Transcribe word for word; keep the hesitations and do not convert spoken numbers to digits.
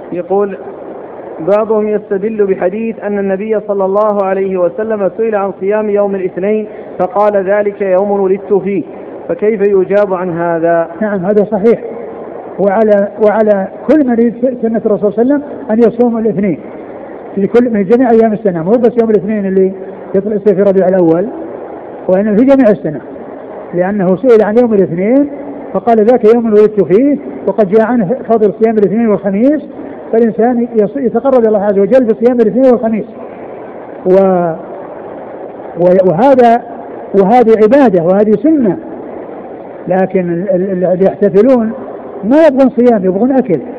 يقول بعضهم يستدل بحديث أن النبي صلى الله عليه وسلم سئل عن صيام يوم الاثنين فقال ذلك يوم ولدت فيه، فكيف يجاب عن هذا؟ نعم هذا صحيح، وعلى وعلى كل مريض سنة الرسول صلى الله عليه وسلم أن يصوم الاثنين في كل من جميع أيام السنة، مو بس يوم الاثنين اللي يطلع في ربيع الأول، وإنه في جميع السنة، لأنه سئل عن يوم الاثنين فقال ذاك يوم ولدت فيه، وقد جاء عنه فضل صيام الاثنين والخميس، فالإنسان يتقرب إلى الله عز وجل بصيام الاثنين والخميس، و وهذا وهذه عبادة وهذه سنة. لكن اللي يحتفلون ما يبغون صيام، يبغون أكل،